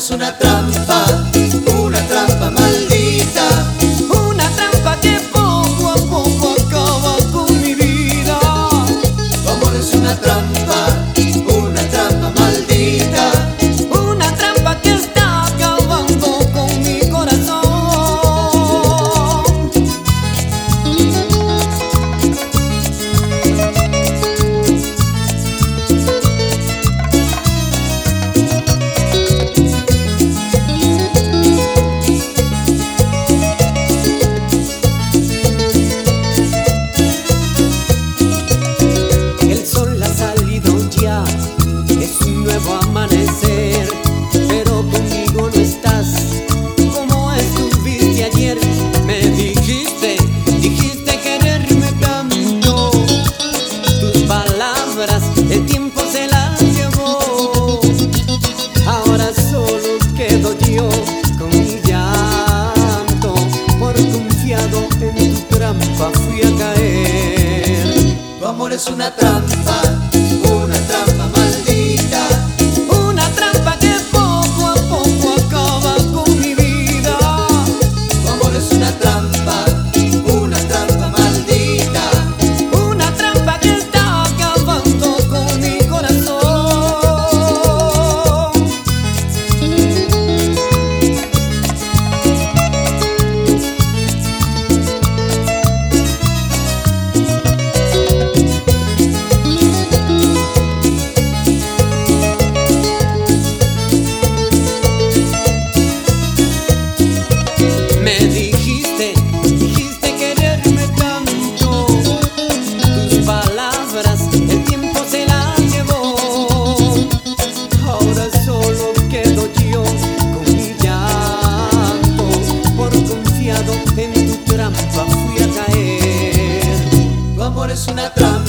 es una trampa maldita, una trampa que poco a poco acaba con mi vida. tu amor es una trampa maldita, Una trampa que está acabando con mi corazón. El sol ha salido ya, es un nuevo amanecer, pero conmigo no estás como estuviste ayer. Me dijiste quererme tanto, tus palabras el tiempo se las llevó. Ahora solo quedo yo con mi llanto, por confiado en tu trampa fui a caer. tu amor es una trampa maldita, Una trampa que poco a poco acaba con mi vida. tu amor es una trampa maldita, Una trampa que está acabando con mi corazón. Me dijiste quererme tanto, tus palabras el tiempo se las llevó. Ahora solo quedo yo con mi llanto, por confiado en tu trampa fui a caer. tu amor es una trampa